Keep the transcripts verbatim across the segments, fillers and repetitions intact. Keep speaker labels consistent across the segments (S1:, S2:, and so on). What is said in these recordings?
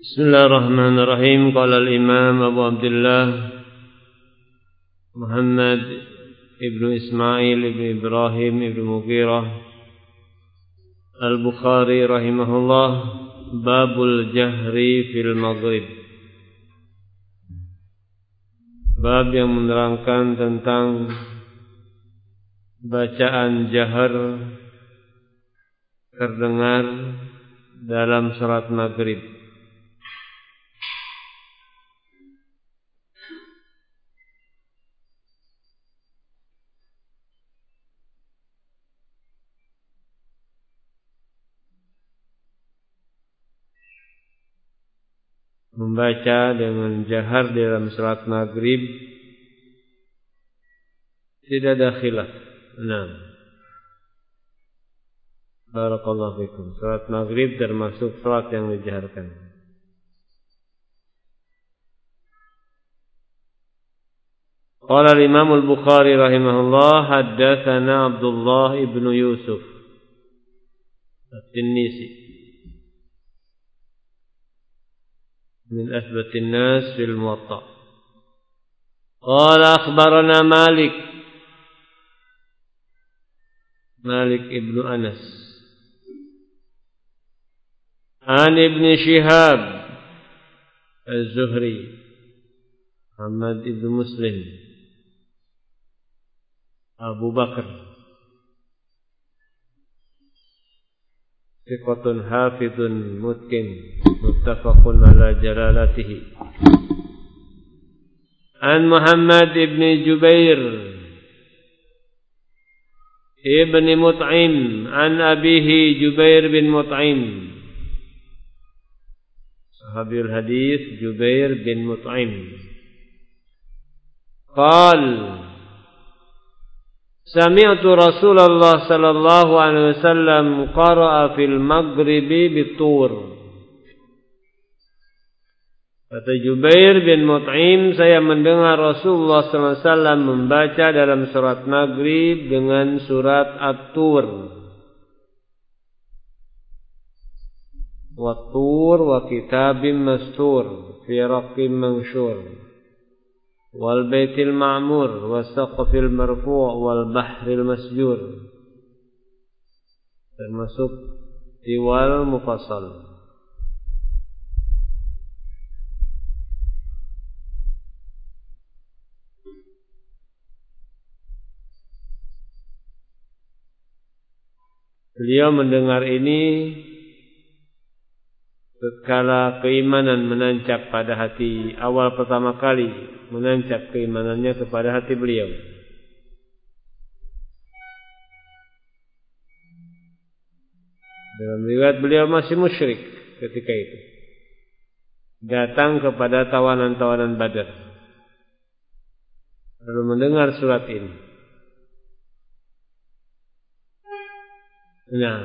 S1: Bismillahirrahmanirrahim. Qala al-Imam Abu Abdullah Muhammad ibnu Ismail ibnu Ibrahim ibnu Mughirah Al-Bukhari rahimahullah, Babul Jahri fil Maghrib. Bab yang menerangkan tentang bacaan jahar terdengar dalam salat maghrib. Membaca dengan jahar dalam salat maghrib tidak ada khilaf. Nah, barakallahu fikum. Salat maghrib termasuk salat yang dijaharkan. Qala al-Imam al-Bukhari rahimahullah, haddatsana Abdullah ibnu Yusuf at-Tinnisi من أثبت الناس في الموطأ. قال أخبرنا مالك مالك ابن أنس عن ابن شهاب الزهري محمد ابن مسلم أبو بكر ثقة حافظ متقن متفق على جلالته. عن محمد بن جبير ابن مطعم عن أبيه جبير بن مطعم صحابي الحديث جبير بن مطعم قال سمعت رسول الله صلى الله عليه وسلم قرأ في المغرب بالطور. Kata Jubair bin Mut'im, saya mendengar Rasulullah sallallahu alaihi wasallam membaca dalam surat Maghrib dengan surat At-Tur. Wat-Tur wa kitabim mastur fi raqqim manshur wal baitil ma'mur was saqfil marfu' wal bahril masjur. Termasuk Tiwal Mufassal. Beliau mendengar ini tatkala keimanan menancap pada hati, awal pertama kali menancap keimanannya kepada hati beliau. Dalam riwayat beliau masih musyrik ketika itu. Datang kepada tawanan-tawanan Badar, lalu mendengar surat ini. Nah,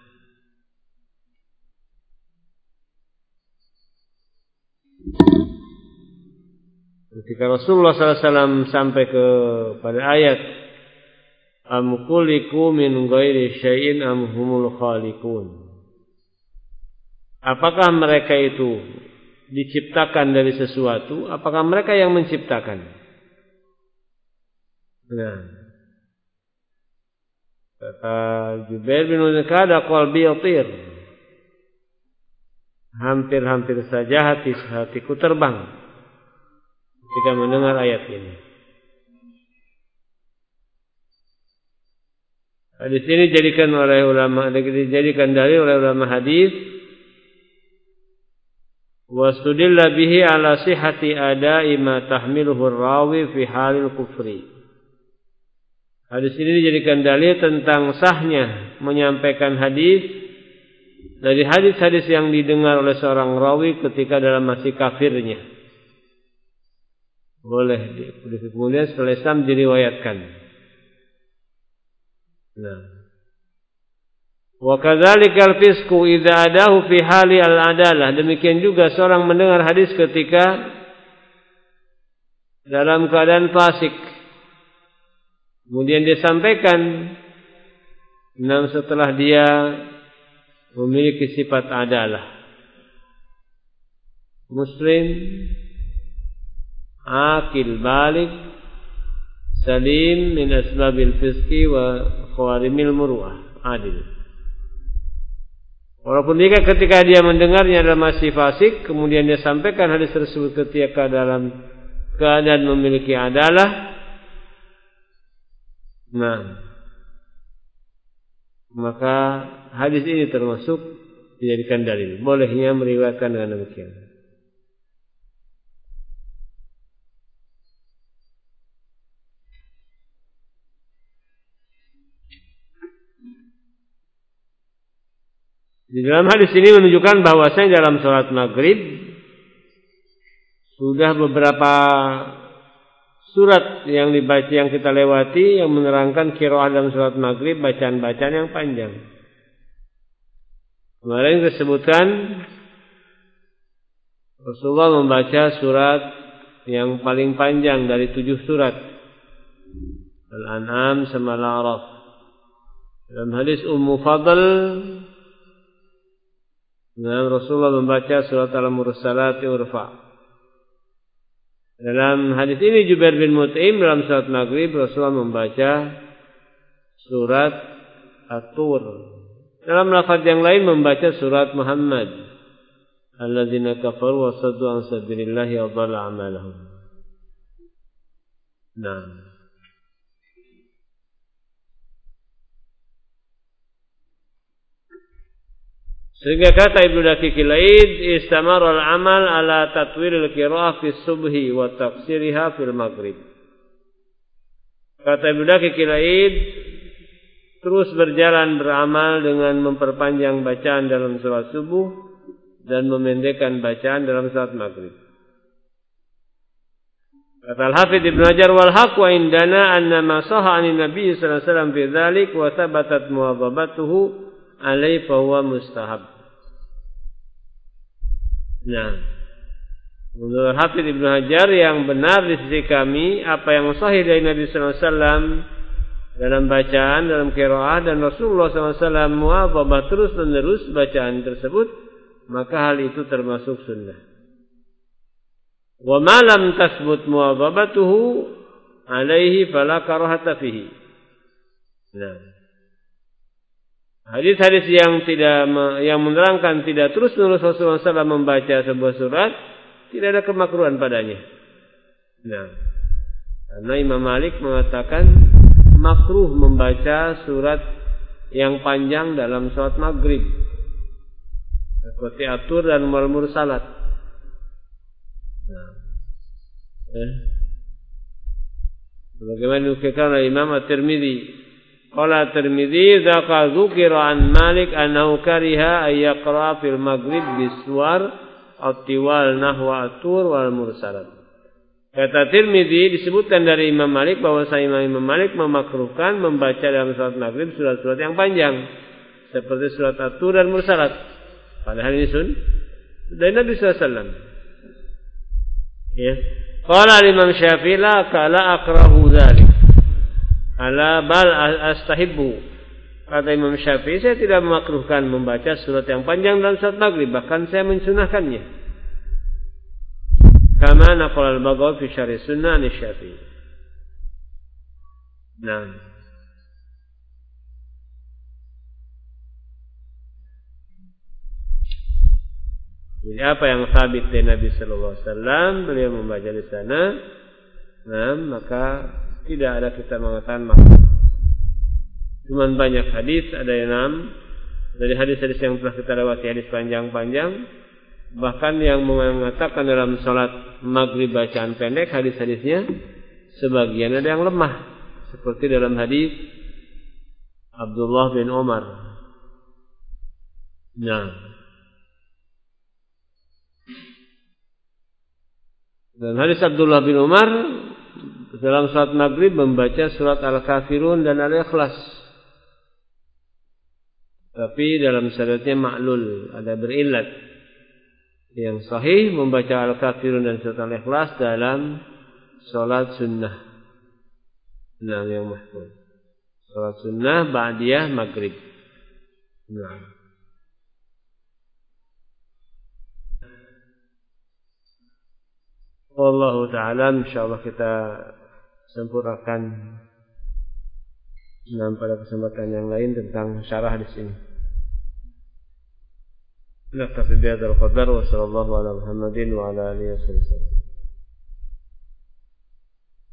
S1: ketika Rasulullah sallallahu alaihi wasallam sampai kepada ayat am khuliqu min ghairi syai'in am humul khaliqun, apakah mereka itu diciptakan dari sesuatu, apakah mereka yang menciptakan? Nah, kata Jubair bin Mut'im, qalbi yatir, hampir-hampir saja hati hatiku terbang ketika mendengar ayat ini. Hadis ini dijadikan oleh ulama, dijadikan dalil oleh ulama hadis. Wastudilla bihi ala sihhati ada'i ma tahmiluhu ar-rawi fi halil kufri. Hadis ini dijadikan dalil tentang sahnya menyampaikan hadis dari hadis-hadis yang didengar oleh seorang rawi ketika dalam masih kafirnya. Boleh kemudian setelah Islam diriwayatkan. Nah, wa kadzalikal fisqu idza adahu fi hali al-adalah. Demikian juga seorang mendengar hadis ketika dalam keadaan fasik, kemudian dia sampaikan, namun setelah dia memiliki sifat adalah. muslim, akil balik, salim min asbabil fiski wa khawarimil muru'ah, adil. Walaupun jika ketika dia mendengarnya adalah masih fasik, kemudian dia sampaikan hadis tersebut ketika dalam keadaan memiliki adalah, nah, maka hadis ini termasuk dijadikan dalil bolehnya meriwayatkan dengan demikian. Di dalam hadis ini menunjukkan bahwasanya dalam sholat maghrib sudah beberapa surat yang dibaca yang kita lewati yang menerangkan qiraah dalam sholat maghrib, bacaan-bacaan yang panjang. Kemarin disebutkan Rasulullah membaca surat yang paling panjang dari tujuh surat, Al-An'am sama Al-A'raf. Dalam hadis Ummu Fadl, nah, Rasulullah membaca surat Al-Mursalat Urfa. Dalam hadis ini Jubair bin Mut'im dalam salat maghrib Rasulullah membaca surat At-Tur. Dalam lafaz yang lain membaca surat Muhammad. Alladzina kafaru wa saddu an sabilillahi wa dhalla a'malahum. Nah. Sehingga kata Ibnu Daqiq al-Aid, istamara al-amal ala tatwil al-qiraah fi subhi wa tafsiriha fil maghrib. Kata Ibnu Daqiq al-Aid, terus berjalan beramal dengan memperpanjang bacaan dalam salat subuh dan memendekkan bacaan dalam salat maghrib. Kata Al-Hafidz Ibnu Hajar, wal haqq wa indana anna ma sahha 'an Nabi sallallahu alaihi wasallam fi dzalik wa thabatat muwadhabatuhu alai fa huwa mustahab. Nah, menurut Hafidz Ibnu Hajar yang benar di sisi kami apa yang sahih dari Nabi sallallahu alaihi wasallam dalam bacaan dalam qiraah dan Rasulullah sallallahu alaihi wasallam muwadhabah terus menerus bacaan tersebut, maka hal itu termasuk sunnah. Wa ma lam tasbut muwadhabatuhu alaihi fala karahata fihi. Nah, hadis-hadis yang tidak yang menerangkan tidak terus-menerus Rasulullah sallallahu alaihi wasallam membaca sebuah surat, tidak ada kemakruhan padanya. Nah, karena Imam Malik mengatakan makruh membaca surat yang panjang dalam salat maghrib, seperti At-Tur dan Al-Mursalat. Nah, eh. bagaimana dikatakan oleh Imam At-Tirmidzi? Qala Tirmidzi dzaka dzukira an Malik annahu kariha ay yaqra fil maghrib biswar at-tiwal nahwa at-tur wal mursalat. Kata Tirmidzi disebutkan dari Imam Malik bahwa Imam Malik memakruhkan membaca dalam salat maghrib surat-surat yang panjang seperti surat at-tur dan mursalat. Padahal ini sun dari Nabi sallallahu alaihi wasallam. Ya. Qala Imam Syafi'i la kala akrahu dzalik. Ala bal astahibbu. Kata Imam Syafi'i, saya tidak memakruhkan membaca surat yang panjang dalam salat maghrib, bahkan saya mensunahkannya. Kama naqala al-Baghawi fi syarh sunnah Syafi'i. Nah. Jadi apa yang sabit dari Nabi sallallahu alaihi wasallam, beliau membaca di sana. Nah, maka tidak ada kita mengatakan makruh. Cuman banyak hadis, ada yang enam dari hadis-hadis yang telah kita lewati, hadis panjang-panjang, bahkan yang mengatakan dalam salat maghrib bacaan pendek, hadis-hadisnya sebagian ada yang lemah, seperti dalam hadis Abdullah bin Umar. Nah, dalam hadis Abdullah bin Umar dalam salat maghrib membaca surat Al-Kafirun dan Al-Ikhlas. Tapi dalam syaratnya ma'lul, ada berillat. Yang sahih membaca Al-Kafirun dan surat Al-Ikhlas dalam salat sunnah. Nah, yang mahfuz. Salat sunnah ba'diyah maghrib. Nah. Wallahu ta'ala, insyaallah kita sempurnakan nah, pada kesempatan yang lain tentang syarah di sini. Naktafi bihadzal qadar wa sallallahu ala Muhammadin wa ala alihi wasallam.